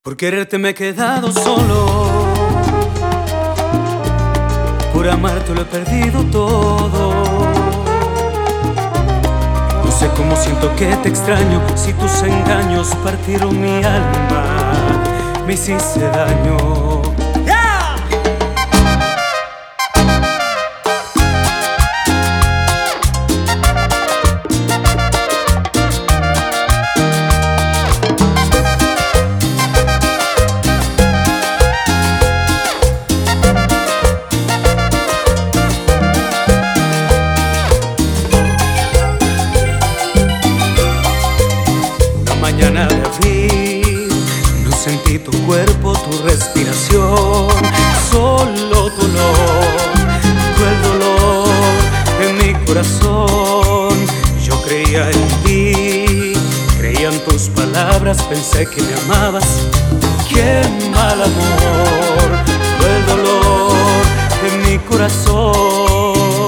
Por quererte me he quedado solo, por amarte lo he perdido todo. No sé cómo siento que te extraño, si tus engaños partieron mi alma, me hiciste daño. Mañana de abril, no sentí tu cuerpo, tu respiración, solo tu olor, fue el dolor en mi corazón. Yo creía en ti, creía en tus palabras, pensé que me amabas. Qué mal amor, fue el dolor en mi corazón.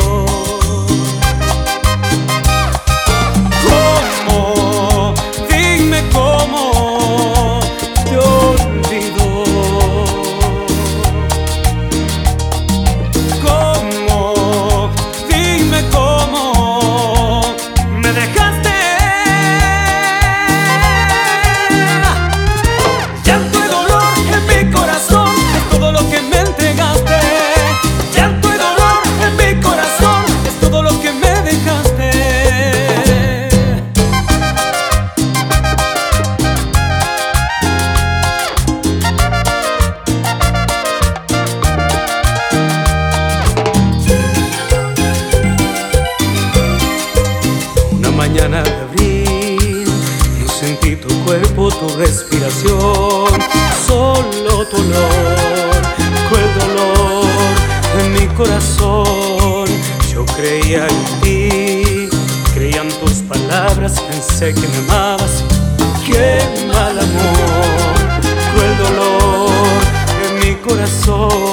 Mañana de abril, no sentí tu cuerpo, tu respiración, solo tu olor, fue el dolor en mi corazón. Yo creía en ti, creía en tus palabras, pensé que me amabas. Qué mal amor, fue el dolor en mi corazón.